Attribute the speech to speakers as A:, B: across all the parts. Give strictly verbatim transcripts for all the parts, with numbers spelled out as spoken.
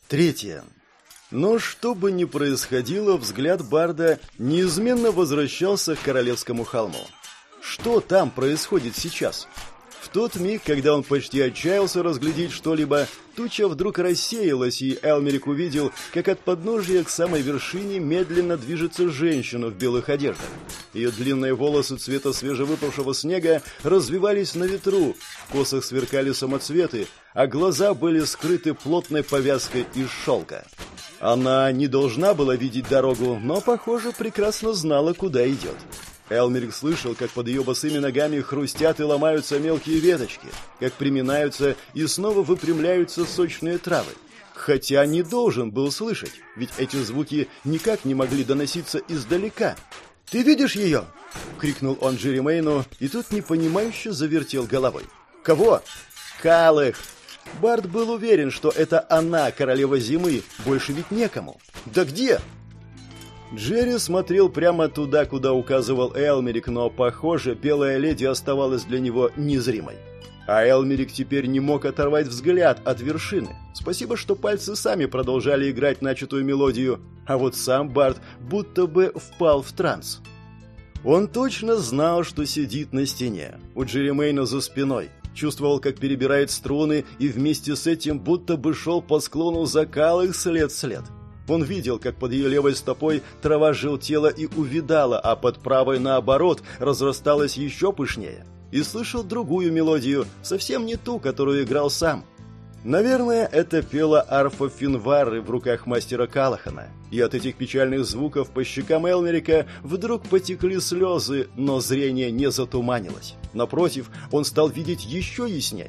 A: Третье. Но что бы ни происходило, взгляд Барда неизменно возвращался к Королевскому холму. Что там происходит сейчас? В тот миг, когда он почти отчаялся разглядеть что-либо, туча вдруг рассеялась, и Элмерик увидел, как от подножия к самой вершине медленно движется женщина в белых одеждах. Ее длинные волосы цвета свежевыпавшего снега развивались на ветру, в косах сверкали самоцветы, а глаза были скрыты плотной повязкой из шелка. Она не должна была видеть дорогу, но, похоже, прекрасно знала, куда идет. Элмерик слышал, как под ее босыми ногами хрустят и ломаются мелкие веточки, как приминаются и снова выпрямляются сочные травы. Хотя не должен был слышать, ведь эти звуки никак не могли доноситься издалека. «Ты видишь ее?» — крикнул он Джеремейну, и тут непонимающе завертел головой. «Кого?» «Калых!» Бард был уверен, что это она, королева зимы, больше ведь некому. «Да где?» Джерри смотрел прямо туда, куда указывал Элмерик, но, похоже, белая леди оставалась для него незримой. А Элмерик теперь не мог оторвать взгляд от вершины. Спасибо, что пальцы сами продолжали играть начатую мелодию, а вот сам Бард будто бы впал в транс. Он точно знал, что сидит на стене, у Джеремейна за спиной, чувствовал, как перебирает струны, и вместе с этим будто бы шел по склону закалых след-след. Он видел, как под ее левой стопой трава желтела и увядала, а под правой, наоборот, разрасталась еще пышнее. И слышал другую мелодию, совсем не ту, которую играл сам. Наверное, это пела арфа Финвары в руках мастера Калахана. И от этих печальных звуков по щекам Элмерика вдруг потекли слезы, но зрение не затуманилось. Напротив, он стал видеть еще яснее.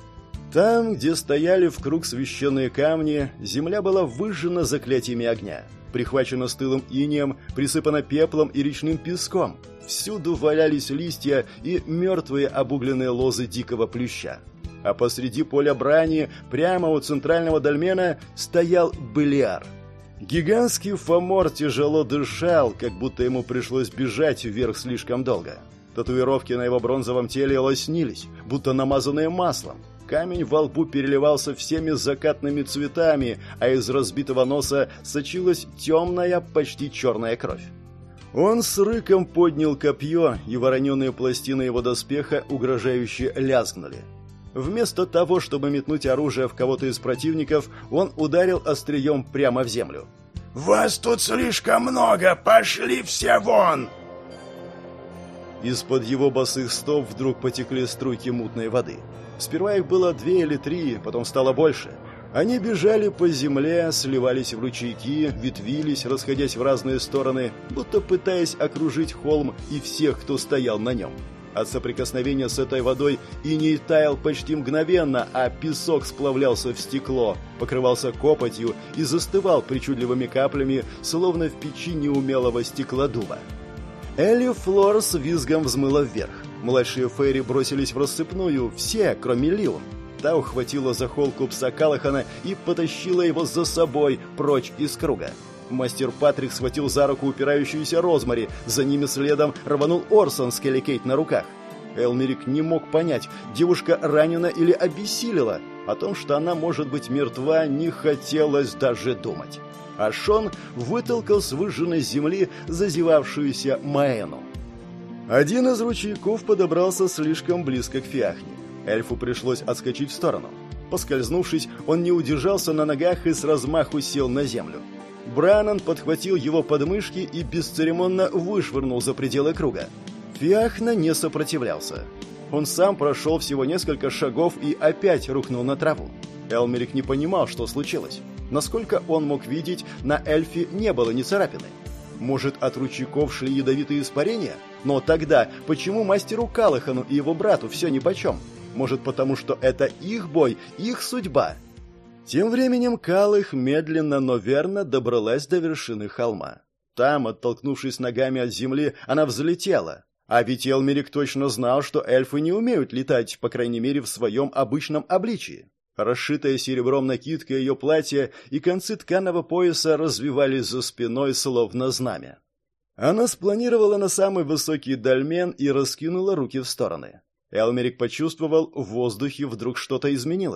A: Там, где стояли в круг священные камни, земля была выжжена заклятиями огня, прихвачена стылым инеем, присыпана пеплом и речным песком. Всюду валялись листья и мертвые обугленные лозы дикого плюща. А посреди поля брани, прямо у центрального дольмена, стоял Белиар. Гигантский Фомор тяжело дышал, как будто ему пришлось бежать вверх слишком долго. Татуировки на его бронзовом теле лоснились, будто намазанные маслом. Камень во лбу переливался всеми закатными цветами, а из разбитого носа сочилась темная, почти черная кровь. Он с рыком поднял копье, и вороненые пластины его доспеха угрожающе лязгнули. Вместо того, чтобы метнуть оружие в кого-то из противников, он ударил острием прямо в землю.
B: «Вас тут слишком много! Пошли все вон!»
A: Из-под его босых стоп вдруг потекли струйки мутной воды. Сперва их было две или три, потом стало больше. Они бежали по земле, сливались в ручейки, ветвились, расходясь в разные стороны, будто пытаясь окружить холм и всех, кто стоял на нем. От соприкосновения с этой водой иней таял почти мгновенно, а песок сплавлялся в стекло, покрывался копотью и застывал причудливыми каплями, словно в печи неумелого стеклодува. Элли Флор с визгом взмыла вверх. Младшие фейри бросились в рассыпную, все, кроме Лион. Та ухватила за холку пса Калахана и потащила его за собой прочь из круга. Мастер Патрик схватил за руку упирающуюся Розмари, за ними следом рванул Орсон с Келли Кейт на руках. Элмерик не мог понять, девушка ранена или обессилела. О том, что она может быть мертва, не хотелось даже думать. А Шон вытолкал с выжженной земли зазевавшуюся Маэну. Один из ручейков подобрался слишком близко к Фиахне. Эльфу пришлось отскочить в сторону. Поскользнувшись, он не удержался на ногах и с размаху сел на землю. Бранан подхватил его подмышки и бесцеремонно вышвырнул за пределы круга. Фиахна не сопротивлялся. Он сам прошел всего несколько шагов и опять рухнул на траву. Элмерик не понимал, что случилось. Насколько он мог видеть, на эльфе не было ни царапины. Может, от ручейков шли ядовитые испарения? Но тогда почему мастеру Калахану и его брату все нипочем? Может, потому что это их бой, их судьба? Тем временем Калых медленно, но верно добралась до вершины холма. Там, оттолкнувшись ногами от земли, она взлетела. А ведь Элмерик точно знал, что эльфы не умеют летать, по крайней мере, в своем обычном обличии. Расшитая серебром накидка ее платья и концы тканого пояса развивались за спиной, словно знамя. Она спланировала на самый высокий дольмен и раскинула руки в стороны. Элмерик почувствовал, в воздухе вдруг что-то изменилось.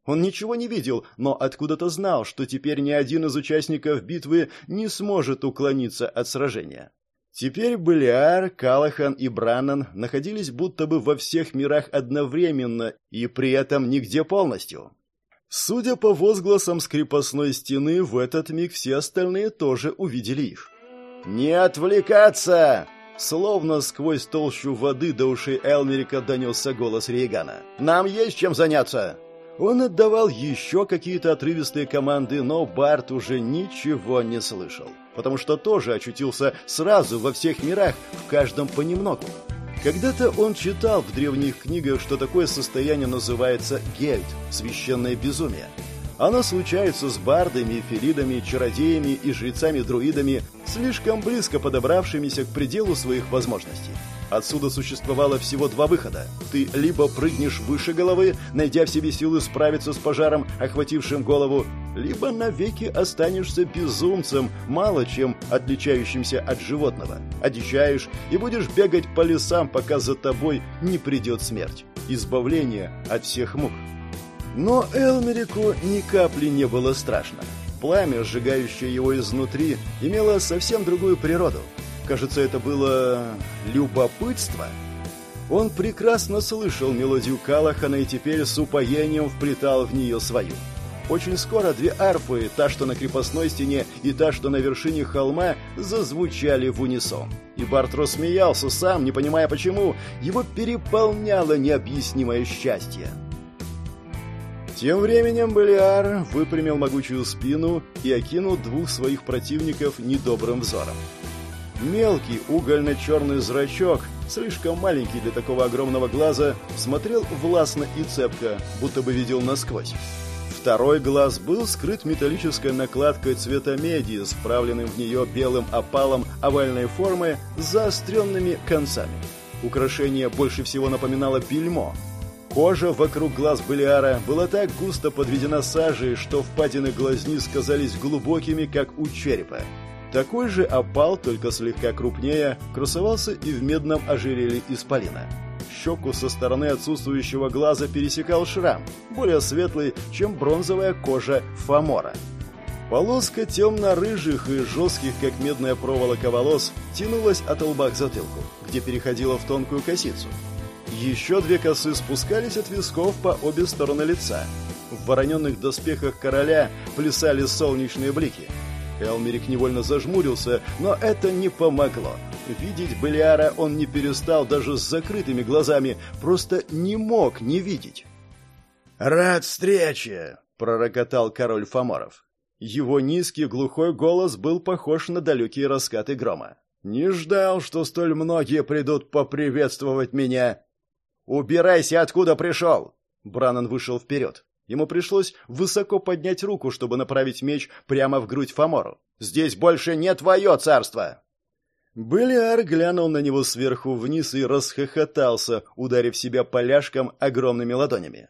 A: Он ничего не видел, но откуда-то знал, что теперь ни один из участников битвы не сможет уклониться от сражения. Теперь Белиар, Калахан и Браннан находились будто бы во всех мирах одновременно и при этом нигде полностью. Судя по возгласам с крепостной стены, в этот миг все остальные тоже увидели их. «Не отвлекаться!» Словно сквозь толщу воды до ушей Элмерика донесся голос Рейгана. «Нам есть чем заняться!» Он отдавал еще какие-то отрывистые команды, но Барт уже ничего не слышал, потому что тоже очутился сразу во всех мирах, в каждом понемногу. Когда-то он читал в древних книгах, что такое состояние называется гельд, священное безумие. Оно случается с бардами, феридами, чародеями и жрецами-друидами, слишком близко подобравшимися к пределу своих возможностей. Отсюда существовало всего два выхода. Ты либо прыгнешь выше головы, найдя в себе силы справиться с пожаром, охватившим голову, либо навеки останешься безумцем, мало чем отличающимся от животного. Одичаешь и будешь бегать по лесам, пока за тобой не придет смерть. Избавление от всех мук. Но Элмерику ни капли не было страшно. Пламя, сжигающее его изнутри, имело совсем другую природу. Кажется, это было любопытство. Он прекрасно слышал мелодию Калахана и теперь с упоением вплетал в нее свою. Очень скоро две арфы, та, что на крепостной стене, и та, что на вершине холма, зазвучали в унисон. И Барт рассмеялся сам, не понимая почему. Его переполняло необъяснимое счастье. Тем временем Белиар выпрямил могучую спину и окинул двух своих противников недобрым взором. Мелкий угольно-черный зрачок, слишком маленький для такого огромного глаза, смотрел властно и цепко, будто бы видел насквозь. Второй глаз был скрыт металлической накладкой цвета меди с вправленным в нее белым опалом овальной формы с заостренными концами. Украшение больше всего напоминало бельмо. Кожа вокруг глаз Белиара была так густо подведена сажей, что впадины глазниц казались глубокими, как у черепа. Такой же опал, только слегка крупнее, красовался и в медном ожерелье исполина. Щеку со стороны отсутствующего глаза пересекал шрам, более светлый, чем бронзовая кожа Фомора. Полоска темно-рыжих и жестких, как медная проволока, волос тянулась от лба к затылку, где переходила в тонкую косицу. Еще две косы спускались от висков по обе стороны лица. В вороненных доспехах короля плясали солнечные блики. Элмерик невольно зажмурился, но это не помогло. Видеть Белиара он не перестал даже с закрытыми глазами, просто не мог не видеть.
B: «Рад встрече!»
A: — пророкотал король Фоморов. Его низкий глухой голос был похож на далекие раскаты грома. «Не ждал, что столь многие придут поприветствовать меня!» «Убирайся, откуда пришел!» Браннан вышел вперед. Ему пришлось высоко поднять руку, чтобы направить меч прямо в грудь Фомору. «Здесь больше не твое царство!» Белиар глянул на него сверху вниз и расхохотался, ударив себя поляшком огромными ладонями.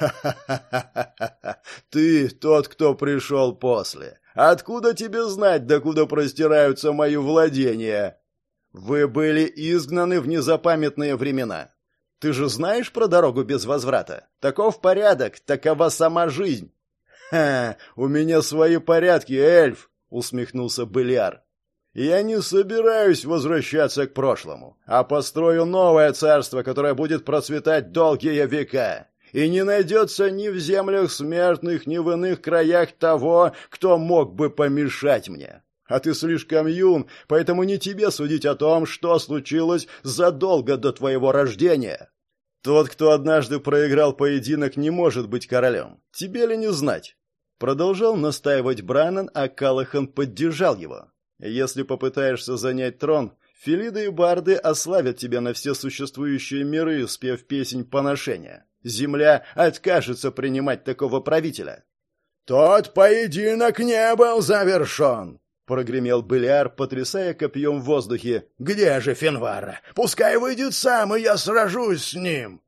A: «Ха-ха-ха-ха-ха! Ты тот, кто пришел после! Откуда тебе знать, докуда простираются мои владения? Вы были изгнаны в незапамятные времена. Ты же знаешь про дорогу без возврата? Таков порядок, такова сама жизнь!» «Ха! У меня свои порядки, эльф!» — усмехнулся Белиар. «Я не собираюсь возвращаться к прошлому, а построю новое царство, которое будет процветать долгие века. И не найдется ни в землях смертных, ни в иных краях того, кто мог бы помешать мне. А ты слишком юн, поэтому не тебе судить о том, что случилось задолго до твоего рождения. Тот, кто однажды проиграл поединок, не может быть королем. Тебе ли не знать?» Продолжал настаивать Браннан, а Калахан поддержал его. «Если попытаешься занять трон, фелиды и барды ославят тебя на все существующие миры, спев песнь поношения. Земля откажется принимать такого правителя».
B: «Тот поединок не был завершен!» — прогремел Белиар, потрясая копьем в воздухе. «Где же Финвара? Пускай выйдет сам, и я сражусь с ним!»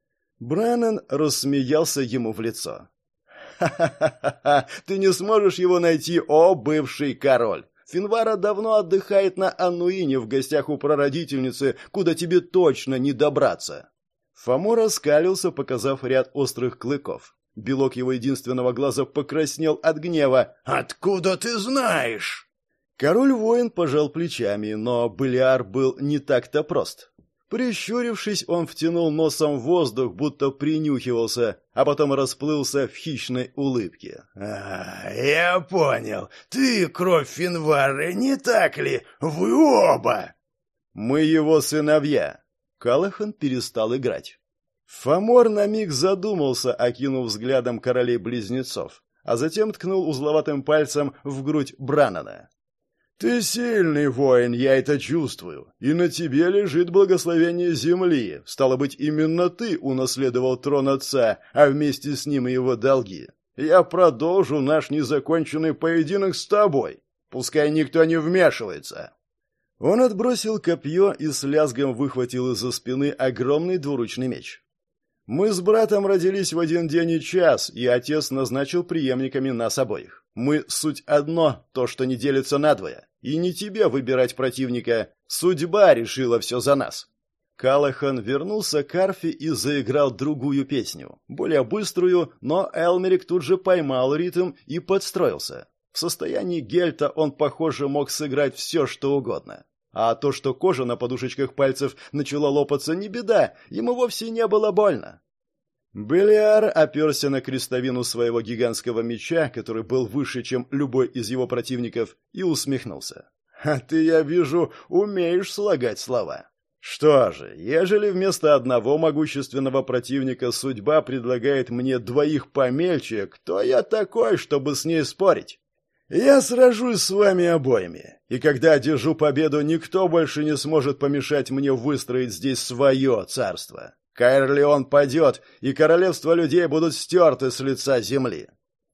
A: Браннан рассмеялся ему в лицо. «Ха-ха-ха! Ты не сможешь его найти, о бывший король! Финвара давно отдыхает на Аннуине в гостях у прародительницы, куда тебе точно не добраться!» Фомор оскалился, показав ряд острых клыков. Белок его единственного глаза покраснел от гнева.
B: «Откуда ты знаешь?»
A: Король-воин пожал плечами, но Белиар был не так-то прост. Прищурившись, он втянул носом воздух, будто принюхивался, а потом расплылся в хищной улыбке.
B: «А, я понял. Ты кровь Финвары, не так ли? Вы оба!»
A: «Мы его сыновья». Калахан перестал играть. Фомор на миг задумался, окинув взглядом королей-близнецов, а затем ткнул узловатым пальцем в грудь Браннана. «Ты сильный воин, я это чувствую, и на тебе лежит благословение земли. Стало быть, именно ты унаследовал трон отца, а вместе с ним и его долги. Я продолжу наш незаконченный поединок с тобой. Пускай никто не вмешивается». Он отбросил копье и с лязгом выхватил из-за спины огромный двуручный меч. «Мы с братом родились в один день и час, и отец назначил преемниками нас обоих. Мы суть одно, то, что не делится надвое. И не тебе выбирать противника. Судьба решила все за нас». Калахан вернулся к арфе и заиграл другую песню, более быструю, но Элмерик тут же поймал ритм и подстроился. В состоянии гельта он, похоже, мог сыграть все, что угодно. А то, что кожа на подушечках пальцев начала лопаться, не беда, ему вовсе не было больно. Белиар оперся на крестовину своего гигантского меча, который был выше, чем любой из его противников, и усмехнулся. «А ты, я вижу, умеешь слагать слова. Что же, ежели вместо одного могущественного противника судьба предлагает мне двоих помельче, кто я такой, чтобы с ней спорить? Я сражусь с вами обоими, и когда одержу победу, никто больше не сможет помешать мне выстроить здесь свое царство. Каэрлеон падет, и королевства людей будут стерты с лица земли.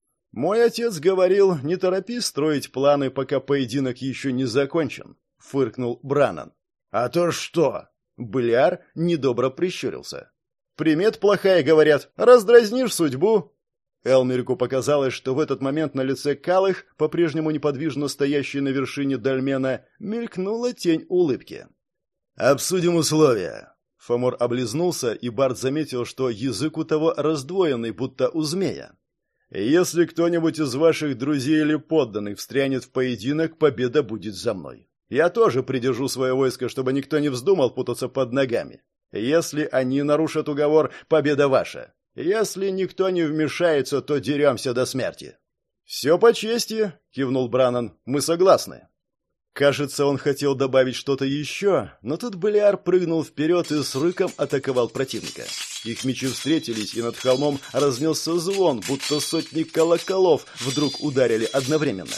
A: Мой отец говорил, не торопись строить планы, пока поединок еще не закончен», — фыркнул Браннан. «А то что?» — Белиар недобро прищурился. «Примет плохая, говорят, раздразнишь судьбу». Элмерику показалось, что в этот момент на лице Калых, по-прежнему неподвижно стоящей на вершине дольмена, мелькнула тень улыбки. «Обсудим условия». Фомор облизнулся, и Бард заметил, что язык у того раздвоенный, будто у змея. «Если кто-нибудь из ваших друзей или подданных встрянет в поединок, победа будет за мной. Я тоже придержу свое войско, чтобы никто не вздумал путаться под ногами. Если они нарушат уговор, победа ваша. Если никто не вмешается, то деремся до смерти». «Все по чести», — кивнул Браннан, — «мы согласны». Кажется, он хотел добавить что-то еще, но тут Белиар прыгнул вперед и с рыком атаковал противника. Их мечи встретились, и над холмом разнесся звон, будто сотни колоколов вдруг ударили одновременно.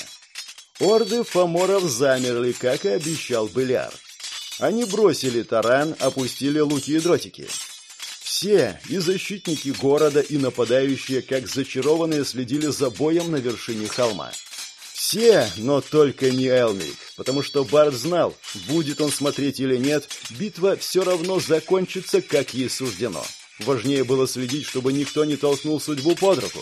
A: Орды фоморов замерли, как и обещал Белиар. Они бросили таран, опустили луки и дротики. Все, и защитники города, и нападающие, как зачарованные, следили за боем на вершине холма. Все, но только не Элмерик, потому что Бард знал, будет он смотреть или нет, битва все равно закончится, как ей суждено. Важнее было следить, чтобы никто не толкнул судьбу под руку.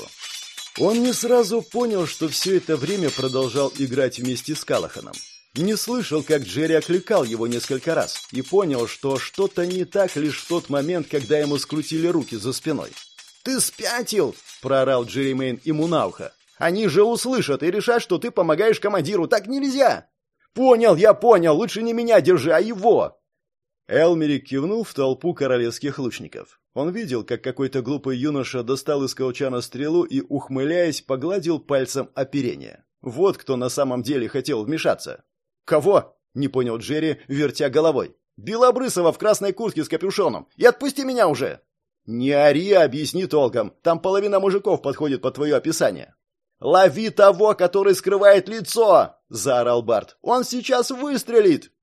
A: Он не сразу понял, что все это время продолжал играть вместе с Калаханом. Не слышал, как Джерри окликал его несколько раз, и понял, что что-то не так лишь в тот момент, когда ему скрутили руки за спиной. «Ты спятил!» – проорал Джерримейн ему на ухо. «Они же услышат и решат, что ты помогаешь командиру. Так нельзя!» «Понял, я понял. Лучше не меня держи, а его!» Элмерик кивнул в толпу королевских лучников. Он видел, как какой-то глупый юноша достал из колчана стрелу и, ухмыляясь, погладил пальцем оперение. Вот кто на самом деле хотел вмешаться. «Кого?» — не понял Джерри, вертя головой. «Белобрысова в красной куртке с капюшоном. И отпусти меня уже!» «Не ори, объясни толком. Там половина мужиков подходит под твое описание». «Лови того, который скрывает лицо!» — заорал Бард. «Он сейчас выстрелит!»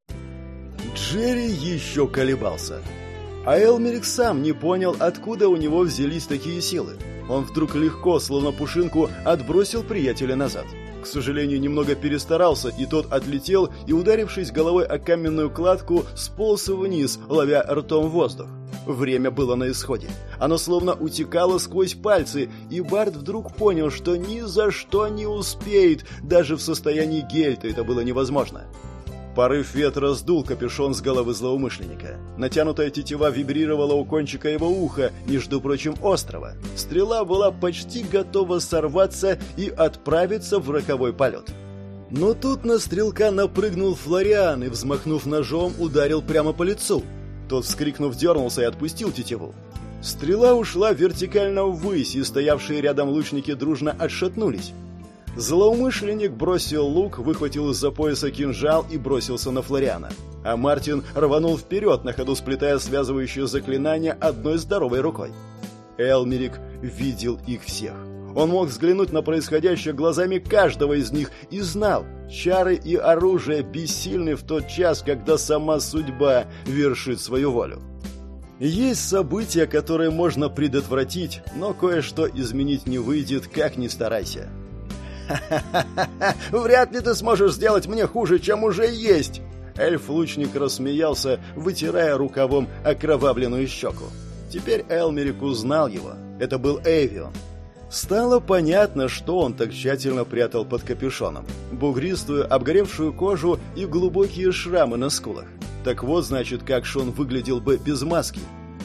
A: Джерри еще колебался. А Элмерик сам не понял, откуда у него взялись такие силы. Он вдруг легко, словно пушинку, отбросил приятеля назад. К сожалению, немного перестарался, и тот отлетел и, ударившись головой о каменную кладку, сполз вниз, ловя ртом воздух. Время было на исходе. Оно словно утекало сквозь пальцы, и Бард вдруг понял, что ни за что не успеет, даже в состоянии гельта это было невозможно. Порыв ветра сдул капюшон с головы злоумышленника. Натянутая тетива вибрировала у кончика его уха, между прочим, острого. Стрела была почти готова сорваться и отправиться в роковой полет. Но тут на стрелка напрыгнул Флориан и, взмахнув ножом, ударил прямо по лицу. Тот, вскрикнув, дернулся и отпустил тетиву. Стрела ушла вертикально ввысь, и стоявшие рядом лучники дружно отшатнулись. Злоумышленник бросил лук, выхватил из-за пояса кинжал и бросился на Флориана. А Мартин рванул вперед, на ходу сплетая связывающее заклинание одной здоровой рукой. Элмерик видел их всех. Он мог взглянуть на происходящее глазами каждого из них и знал, чары и оружие бессильны в тот час, когда сама судьба вершит свою волю. Есть события, которые можно предотвратить, но кое-что изменить не выйдет, как ни старайся. «Ха-ха-ха! Вряд ли ты сможешь сделать мне хуже, чем уже есть!» Эльф-лучник рассмеялся, вытирая рукавом окровавленную щеку. Теперь Элмерик узнал его. Это был Эвион. Стало понятно, что он так тщательно прятал под капюшоном. Бугристую, обгоревшую кожу и глубокие шрамы на скулах. Так вот, значит, как Шон выглядел бы без маски.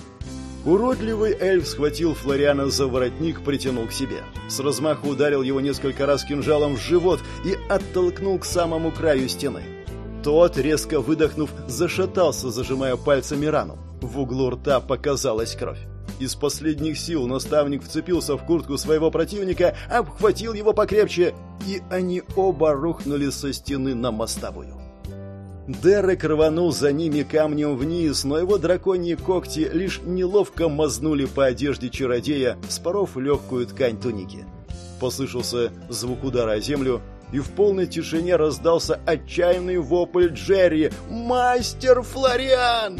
A: Уродливый эльф схватил Флориана за воротник, притянул к себе. С размаху ударил его несколько раз кинжалом в живот и оттолкнул к самому краю стены. Тот, резко выдохнув, зашатался, зажимая пальцами рану. В углу рта показалась кровь. Из последних сил наставник вцепился в куртку своего противника, обхватил его покрепче, и они оба рухнули со стены на мостовую. Дерек рванул за ними камнем вниз, но его драконьи когти лишь неловко мазнули по одежде чародея, вспоров легкую ткань туники. Послышался звук удара о землю, и в полной тишине раздался отчаянный вопль Джерри: «Мастер Флориан!»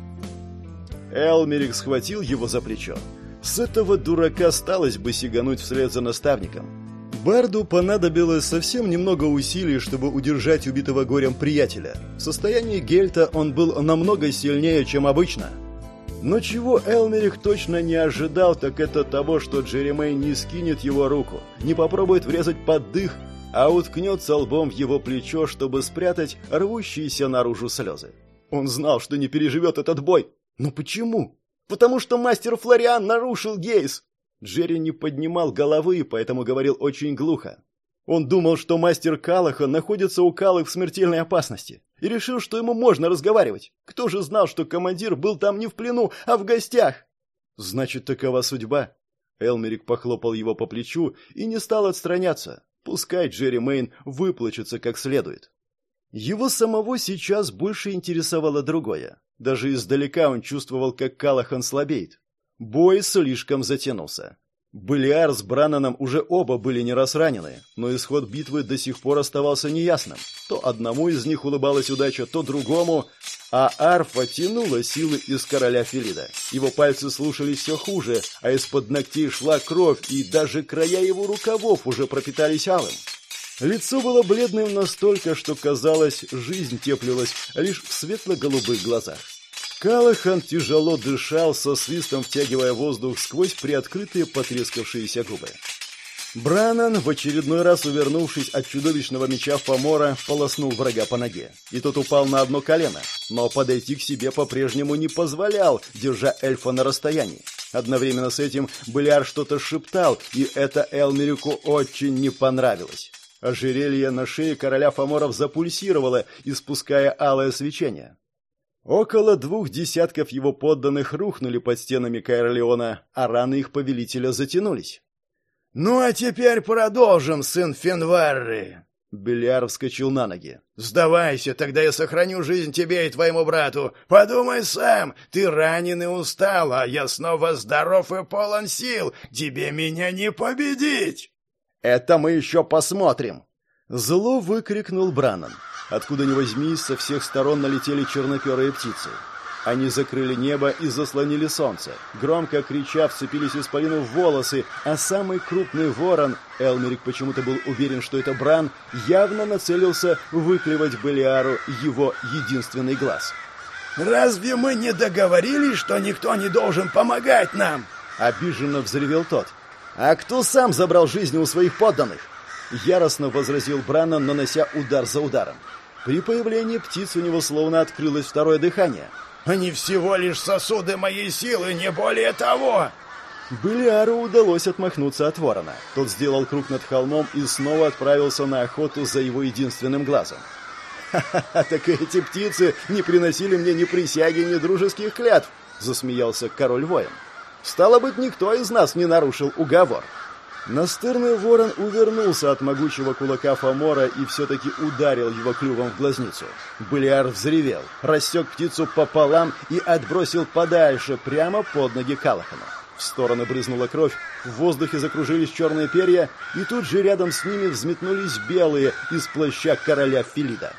A: Элмерик схватил его за плечо. С этого дурака сталось бы сигануть вслед за наставником. Барду понадобилось совсем немного усилий, чтобы удержать убитого горем приятеля. В состоянии гельта он был намного сильнее, чем обычно. Но чего Элмерик точно не ожидал, так это того, что Джеремейн не скинет его руку, не попробует врезать под дых, а уткнется лбом в его плечо, чтобы спрятать рвущиеся наружу слезы. Он знал, что не переживет этот бой. Но почему? Потому что мастер Флориан нарушил гейз. Джерри не поднимал головы, поэтому говорил очень глухо. Он думал, что мастер Калахан находится у Калы в смертельной опасности, и решил, что ему можно разговаривать. Кто же знал, что командир был там не в плену, а в гостях? Значит, такова судьба. Элмерик похлопал его по плечу и не стал отстраняться. Пускай Джеремейн выплачется как следует. Его самого сейчас больше интересовало другое. Даже издалека он чувствовал, как Калахан слабеет. Бой слишком затянулся. Белиар с Брананом уже оба были не раз ранены, но исход битвы до сих пор оставался неясным. То одному из них улыбалась удача, то другому, а арфа тянула силы из короля Фелида. Его пальцы слушались все хуже, а из-под ногтей шла кровь, и даже края его рукавов уже пропитались алым. Лицо было бледным настолько, что, казалось, жизнь теплилась лишь в светло-голубых глазах. Калахан тяжело дышал, со свистом втягивая воздух сквозь приоткрытые потрескавшиеся губы. Бранан, в очередной раз увернувшись от чудовищного меча Фомора, полоснул врага по ноге. И тот упал на одно колено, но подойти к себе по-прежнему не позволял, держа эльфа на расстоянии. Одновременно с этим Белиар что-то шептал, и это Элмерику очень не понравилось. Ожерелье на шее короля Фоморов запульсировало, испуская алое свечение. Около двух десятков его подданных рухнули под стенами Каэрлеона, а раны их повелителя затянулись.
B: «Ну а теперь продолжим, сын Финварры!»
A: Белиар вскочил на ноги.
B: «Сдавайся, тогда я сохраню жизнь тебе и твоему брату. Подумай сам, ты ранен и устал, а я снова здоров и полон сил. Тебе меня не победить!»
A: «Это мы еще посмотрим!» Зло выкрикнул Бранан. Откуда ни возьмись, со всех сторон налетели черноперые птицы. Они закрыли небо и заслонили солнце. Громко крича, вцепились исполину в волосы, а самый крупный ворон, Элмерик почему-то был уверен, что это Бран, явно нацелился выклевать Белиару его единственный глаз.
B: «Разве мы не договорились, что никто не должен помогать нам?»
A: Обиженно взревел тот. «А кто сам забрал жизни у своих подданных?» Яростно возразил Бранан, нанося удар за ударом. При появлении птиц у него словно открылось второе дыхание.
B: «Они всего лишь сосуды моей силы, не более того!»
A: Белиару удалось отмахнуться от ворона. Тот сделал круг над холмом и снова отправился на охоту за его единственным глазом. «Ха-ха-ха, так эти птицы не приносили мне ни присяги, ни дружеских клятв!» — засмеялся король-воин. «Стало быть, никто из нас не нарушил уговор». Настырный ворон увернулся от могучего кулака Фомора и все-таки ударил его клювом в глазницу. Белиар взревел, рассек птицу пополам и отбросил подальше, прямо под ноги Калахану. В стороны брызнула кровь, в воздухе закружились черные перья, и тут же рядом с ними взметнулись белые из плаща короля Филида.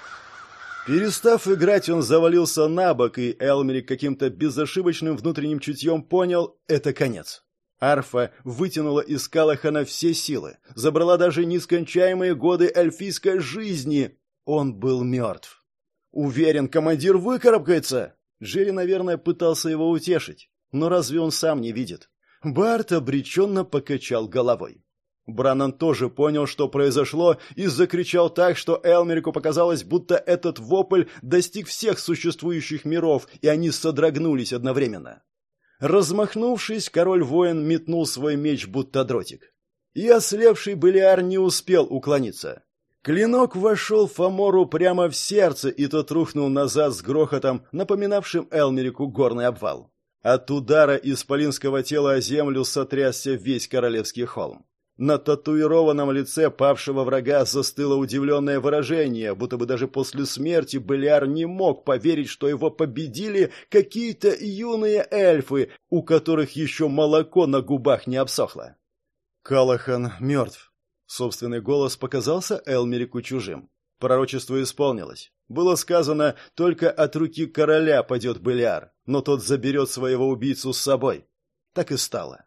A: Перестав играть, он завалился на бок, и Элмерик каким-то безошибочным внутренним чутьем понял — это конец. Арфа вытянула из Калахана все силы, забрала даже нескончаемые годы эльфийской жизни. Он был мертв. Уверен, командир выкарабкается. Джерри, наверное, пытался его утешить. Но разве он сам не видит? Барт обреченно покачал головой. Браннан тоже понял, что произошло, и закричал так, что Элмерику показалось, будто этот вопль достиг всех существующих миров, и они содрогнулись одновременно. Размахнувшись, король-воин метнул свой меч, будто дротик. И ослепший Белиар не успел уклониться. Клинок вошел Фомору прямо в сердце, и тот рухнул назад с грохотом, напоминавшим Элмерику горный обвал. От удара исполинского тела о землю сотрясся весь королевский холм. На татуированном лице павшего врага застыло удивленное выражение, будто бы даже после смерти Белиар не мог поверить, что его победили какие-то юные эльфы, у которых еще молоко на губах не обсохло. «Калахан мертв». Собственный голос показался Элмерику чужим. Пророчество исполнилось. Было сказано, только от руки короля падет Белиар, но тот заберет своего убийцу с собой. Так и стало.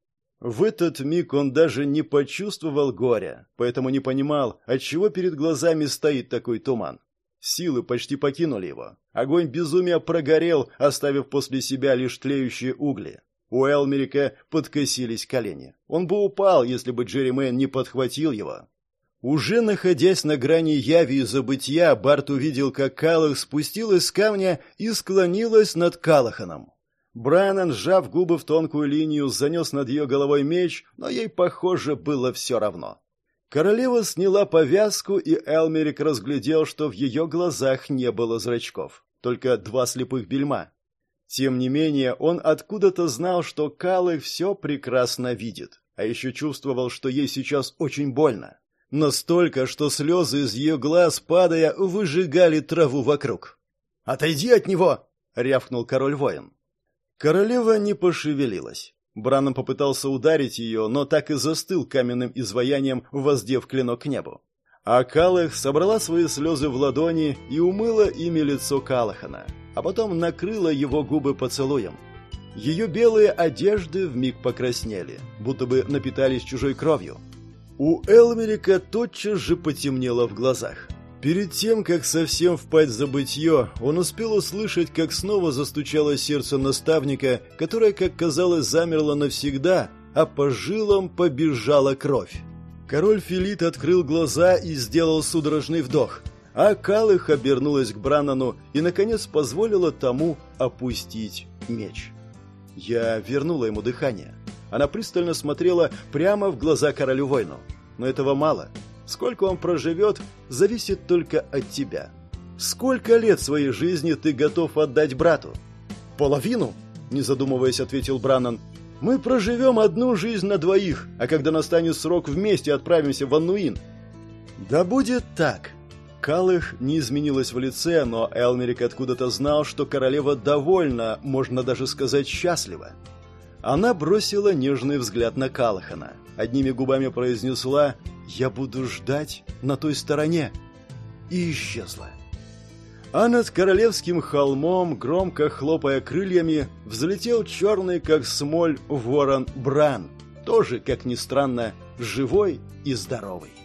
A: В этот миг он даже не почувствовал горя, поэтому не понимал, отчего перед глазами стоит такой туман. Силы почти покинули его. Огонь безумия прогорел, оставив после себя лишь тлеющие угли. У Элмерика подкосились колени. Он бы упал, если бы Джерри Мэн не подхватил его. Уже находясь на грани яви и забытья, Барт увидел, как Калах спустилась с камня и склонилась над Калаханом. Браннан, сжав губы в тонкую линию, занес над ее головой меч, но ей, похоже, было все равно. Королева сняла повязку, и Элмерик разглядел, что в ее глазах не было зрачков, только два слепых бельма. Тем не менее, он откуда-то знал, что Калах все прекрасно видит, а еще чувствовал, что ей сейчас очень больно. Настолько, что слезы из ее глаз, падая, выжигали траву вокруг. «Отойди от него!» — рявкнул король-воин. Королева не пошевелилась. Браннан попытался ударить ее, но так и застыл каменным изваянием, воздев клинок к небу. А Калах собрала свои слезы в ладони и умыла ими лицо Калахана, а потом накрыла его губы поцелуем. Ее белые одежды вмиг покраснели, будто бы напитались чужой кровью. У Элмерика тотчас же потемнело в глазах. Перед тем, как совсем впасть в забытье, он успел услышать, как снова застучало сердце наставника, которое, как казалось, замерло навсегда, а по жилам побежала кровь. Король Филид открыл глаза и сделал судорожный вдох, а Калах обернулась к Браннану и, наконец, позволила тому опустить меч. Я вернула ему дыхание. Она пристально смотрела прямо в глаза королю-воину. Но этого мало. Сколько он проживет, зависит только от тебя. Сколько лет своей жизни ты готов отдать брату? Половину, не задумываясь, ответил Браннан. Мы проживем одну жизнь на двоих, а когда настанет срок, вместе отправимся в Аннуин. Да будет так. Калах не изменилась в лице, но Элмерик откуда-то знал, что королева довольна, можно даже сказать, счастлива. Она бросила нежный взгляд на Калахана, одними губами произнесла «Я буду ждать на той стороне» и исчезла. А над королевским холмом, громко хлопая крыльями, взлетел черный, как смоль, ворон Бран, тоже, как ни странно, живой и здоровый.